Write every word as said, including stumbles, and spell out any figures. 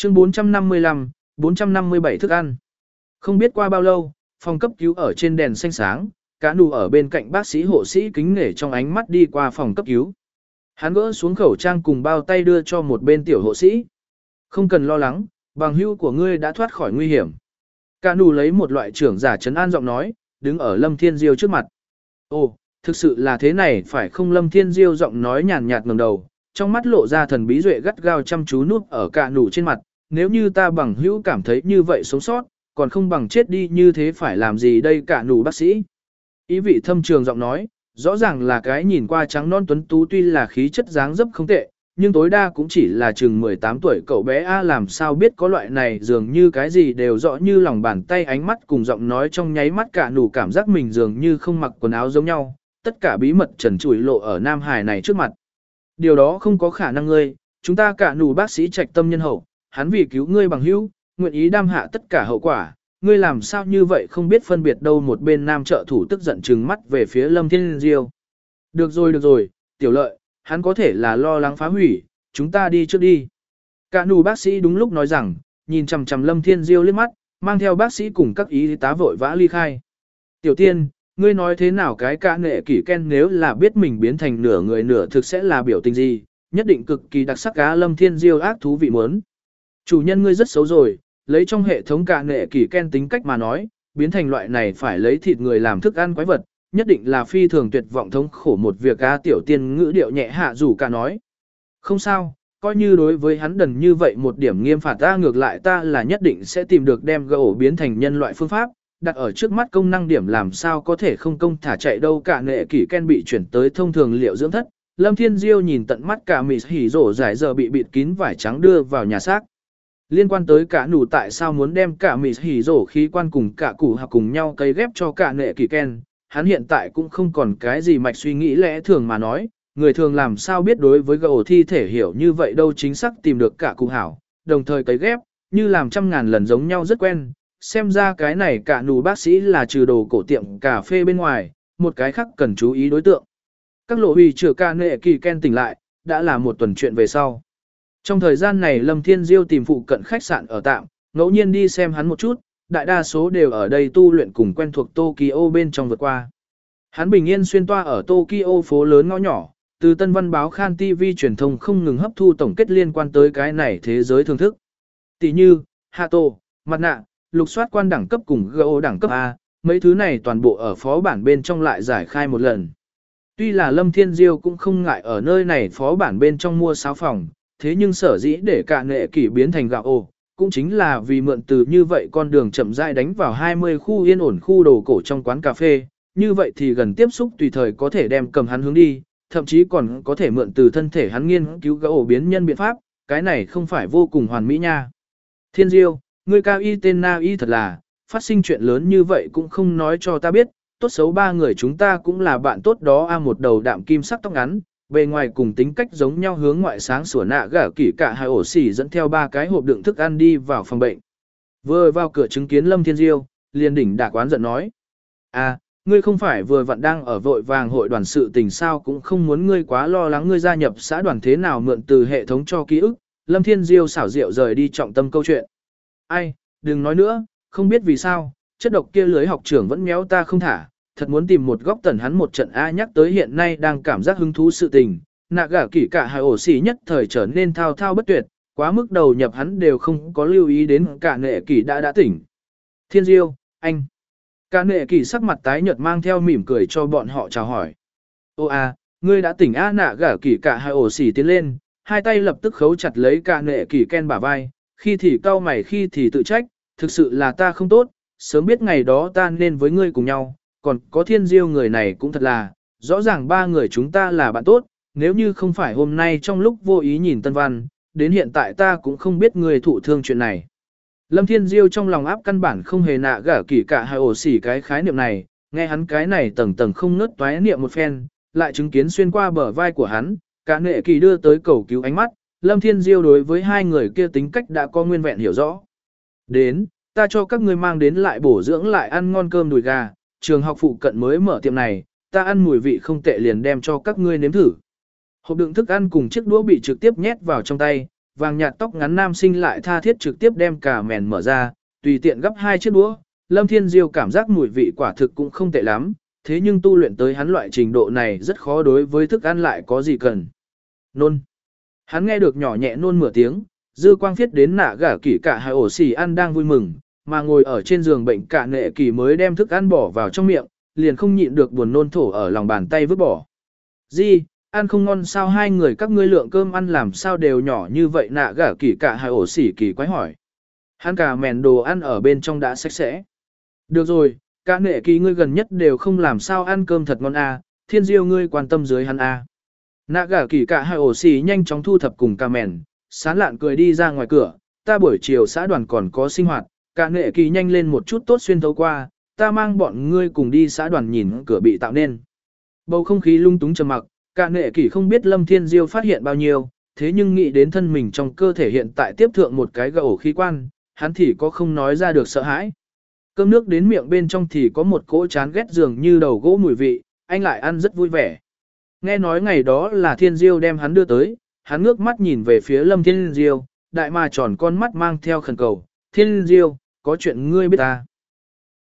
Chương bốn trăm năm mươi lăm, bốn trăm năm mươi bảy thức ăn. Không biết qua bao lâu, phòng cấp cứu ở trên đèn xanh sáng, cả nụ ở bên cạnh bác sĩ hộ sĩ kính nể trong ánh mắt đi qua phòng cấp cứu. Hắn gỡ xuống khẩu trang cùng bao tay đưa cho một bên tiểu hộ sĩ. Không cần lo lắng, bằng hữu của ngươi đã thoát khỏi nguy hiểm. Cả nụ lấy một loại trưởng giả trấn an giọng nói, đứng ở Lâm Thiên Diêu trước mặt. Ồ, thực sự là thế này phải không? Lâm Thiên Diêu giọng nói nhàn nhạt ngẩng đầu, trong mắt lộ ra thần bí duệ gắt gao chăm chú núp ở cả nụ trên mặt. Nếu như ta bằng hữu cảm thấy như vậy sống sót, còn không bằng chết đi như thế phải làm gì đây? Cả nụ bác sĩ. Ý vị thâm trường giọng nói, rõ ràng là cái nhìn qua trắng non tuấn tú, tuy là khí chất dáng dấp không tệ, nhưng tối đa cũng chỉ là chừng mười tám tuổi cậu bé A, làm sao biết có loại này dường như cái gì đều rõ như lòng bàn tay ánh mắt cùng giọng nói trong nháy mắt cả nụ cảm giác mình dường như không mặc quần áo giống nhau, tất cả bí mật trần trụi lộ ở Nam Hải này trước mặt. Điều đó không có khả năng ngươi, chúng ta cả nụ bác sĩ trạch tâm nhân hậu, hắn vì cứu ngươi bằng hữu, nguyện ý đam hạ tất cả hậu quả, ngươi làm sao như vậy không biết phân biệt đâu? Một bên nam trợ thủ tức giận trừng mắt về phía Lâm Thiên Diêu. Được rồi được rồi, tiểu lợi, hắn có thể là lo lắng phá hủy, chúng ta đi trước đi. Cả nụ bác sĩ đúng lúc nói rằng, nhìn chằm chằm Lâm Thiên Diêu liếc mắt, mang theo bác sĩ cùng các y tá vội vã ly khai. Tiểu tiên, ngươi nói thế nào cái cả nệ kỷ Ken nếu là biết mình biến thành nửa người nửa thực sẽ là biểu tình gì, nhất định cực kỳ đặc sắc cá. Lâm Thiên Diêu ác thú vị muốn. Chủ nhân ngươi rất xấu rồi, lấy trong hệ thống cả nệ kỷ Ken tính cách mà nói, biến thành loại này phải lấy thịt người làm thức ăn quái vật, nhất định là phi thường tuyệt vọng thống khổ một việc á. Tiểu tiên ngữ điệu nhẹ hạ rủ cả nói. Không sao, coi như đối với hắn đần như vậy một điểm nghiêm phạt ta, ngược lại ta là nhất định sẽ tìm được đem gỗ biến thành nhân loại phương pháp, đặt ở trước mắt công năng điểm làm sao có thể không công thả chạy đâu. Cả nệ kỷ Ken bị chuyển tới thông thường liệu dưỡng thất, Lâm Thiên Diêu nhìn tận mắt cả mịt hỉ rổ giải giờ bị bịt kín vải trắng đưa vào nhà xác. Liên quan tới cả nụ tại sao muốn đem cả mịt hỉ rổ khí quan cùng cả củ học cùng nhau cấy ghép cho cả nệ kỷ Ken, hắn hiện tại cũng không còn cái gì mạch suy nghĩ lẽ thường mà nói, người thường làm sao biết đối với gỗ thi thể hiểu như vậy đâu, chính xác tìm được cả cụ hảo, đồng thời cấy ghép, như làm trăm ngàn lần giống nhau rất quen, xem ra cái này cả nụ bác sĩ là trừ đồ cổ tiệm cà phê bên ngoài, một cái khác cần chú ý đối tượng. Các lộ hủy chữa ca nệ kỳ Ken tỉnh lại, đã là một tuần chuyện về sau. Trong thời gian này Lâm Thiên Diêu tìm phụ cận khách sạn ở tạm, ngẫu nhiên đi xem hắn một chút, đại đa số đều ở đây tu luyện cùng quen thuộc Tokyo bên trong vượt qua. Hắn bình yên xuyên toa ở Tokyo phố lớn ngõ nhỏ, từ Tân Văn báo Khan ti vi truyền thông không ngừng hấp thu tổng kết liên quan tới cái này thế giới thưởng thức. Tỷ như, Hato, mặt nạ, lục soát quan đẳng cấp cùng gỗ đẳng cấp A, mấy thứ này toàn bộ ở phó bản bên trong lại giải khai một lần. Tuy là Lâm Thiên Diêu cũng không ngại ở nơi này phó bản bên trong mua sáo phòng, thế nhưng sở dĩ để cả nệ kỷ biến thành gạo ồ, cũng chính là vì mượn từ như vậy con đường chậm rãi đánh vào hai mươi khu yên ổn khu đồ cổ trong quán cà phê, như vậy thì gần tiếp xúc tùy thời có thể đem cầm hắn hướng đi, thậm chí còn có thể mượn từ thân thể hắn nghiên cứu gạo biến nhân biện pháp, cái này không phải vô cùng hoàn mỹ nha. Thiên Diêu, ngươi cao y tên na y thật là, phát sinh chuyện lớn như vậy cũng không nói cho ta biết, tốt xấu ba người chúng ta cũng là bạn tốt đó. A một đầu đạm kim sắc tóc ngắn, bề ngoài cùng tính cách giống nhau, hướng ngoại sáng sủa nạ gả kỹ cả hai ổ xỉ dẫn theo ba cái hộp đựng thức ăn đi vào phòng bệnh. Vừa vào cửa chứng kiến Lâm Thiên Diêu, liền đỉnh đả quán giận nói. À, ngươi không phải vừa vặn đang ở vội vàng hội đoàn sự tình sao, cũng không muốn ngươi quá lo lắng ngươi gia nhập xã đoàn thế nào mượn từ hệ thống cho ký ức. Lâm Thiên Diêu xảo diệu rời đi trọng tâm câu chuyện. Ai, đừng nói nữa, không biết vì sao, chất độc kia lưới học trưởng vẫn méo ta không thả, thật muốn tìm một góc tần hắn một trận. A nhắc tới hiện nay đang cảm giác hứng thú sự tình, nạ gả kỹ cả hai ổ xỉ nhất thời trở nên thao thao bất tuyệt, quá mức đầu nhập hắn đều không có lưu ý đến cả nệ kỷ đã đã tỉnh. Thiên Diêu, anh. Cả nệ kỷ sắc mặt tái nhợt mang theo mỉm cười cho bọn họ chào hỏi. Ô a, ngươi đã tỉnh a. Nạ gả kỹ cả hai ổ xỉ tiến lên, hai tay lập tức khấu chặt lấy cả nệ kỷ Ken bả vai, khi thì cau mày khi thì tự trách, thực sự là ta không tốt, sớm biết ngày đó ta nên với ngươi cùng nhau, còn có Thiên Diêu người này cũng thật là, rõ ràng ba người chúng ta là bạn tốt, nếu như không phải hôm nay trong lúc vô ý nhìn Tân Văn, đến hiện tại ta cũng không biết ngươi thụ thương chuyện này. Lâm Thiên Diêu trong lòng áp căn bản không hề nạ gả kỹ cả hai ổ xỉ cái khái niệm này, nghe hắn cái này tầng tầng không ngớt toái niệm một phen, lại chứng kiến xuyên qua bờ vai của hắn, cả nệ kỳ đưa tới cầu cứu ánh mắt, Lâm Thiên Diêu đối với hai người kia tính cách đã có nguyên vẹn hiểu rõ. Đến, ta cho các ngươi mang đến lại bổ dưỡng lại ăn ngon cơm đùi gà, trường học phụ cận mới mở tiệm này, ta ăn mùi vị không tệ liền đem cho các ngươi nếm thử. Hộp đựng thức ăn cùng chiếc đũa bị trực tiếp nhét vào trong tay, vàng nhạt tóc ngắn nam sinh lại tha thiết trực tiếp đem cả mèn mở ra, tùy tiện gấp hai chiếc đũa. Lâm Thiên Diêu cảm giác mùi vị quả thực cũng không tệ lắm, thế nhưng tu luyện tới hắn loại trình độ này rất khó đối với thức ăn lại có gì cần. Nôn. Hắn nghe được nhỏ nhẹ nôn mửa tiếng, dư quang phiết đến nạ gả kỷ cả hai ổ xì ăn đang vui mừng, mà ngồi ở trên giường bệnh cả nệ kỷ mới đem thức ăn bỏ vào trong miệng, liền không nhịn được buồn nôn thổ ở lòng bàn tay vứt bỏ. Di, ăn không ngon sao, hai người các ngươi lượng cơm ăn làm sao đều nhỏ như vậy, nạ gả kỷ cả hai ổ xì kỳ quái hỏi. Hắn cả mèn đồ ăn ở bên trong đã sạch sẽ. Được rồi, cả nệ kỷ ngươi gần nhất đều không làm sao ăn cơm thật ngon à, Thiên Diêu ngươi quan tâm dưới hắn à. Nạ gả kỷ cả hai ổ xì nhanh chóng thu thập cùng cả mèn, sán lạn cười đi ra ngoài cửa, ta buổi chiều xã đoàn còn có sinh hoạt, cả nệ kỷ nhanh lên một chút tốt xuyên thấu qua, ta mang bọn ngươi cùng đi xã đoàn nhìn cửa bị tạo nên. Bầu không khí lung túng trầm mặc, cả nệ kỷ không biết Lâm Thiên Diêu phát hiện bao nhiêu, thế nhưng nghĩ đến thân mình trong cơ thể hiện tại tiếp thượng một cái gầu khí quan, hắn thì có không nói ra được sợ hãi. Cơm nước đến miệng bên trong thì có một cỗ chán ghét dường như đầu gỗ mùi vị, anh lại ăn rất vui vẻ. Nghe nói ngày đó là Thiên Diêu đem hắn đưa tới, hắn ngước mắt nhìn về phía Lâm Thiên Diêu, đại mà tròn con mắt mang theo khẩn cầu, Thiên Diêu, có chuyện ngươi biết ta.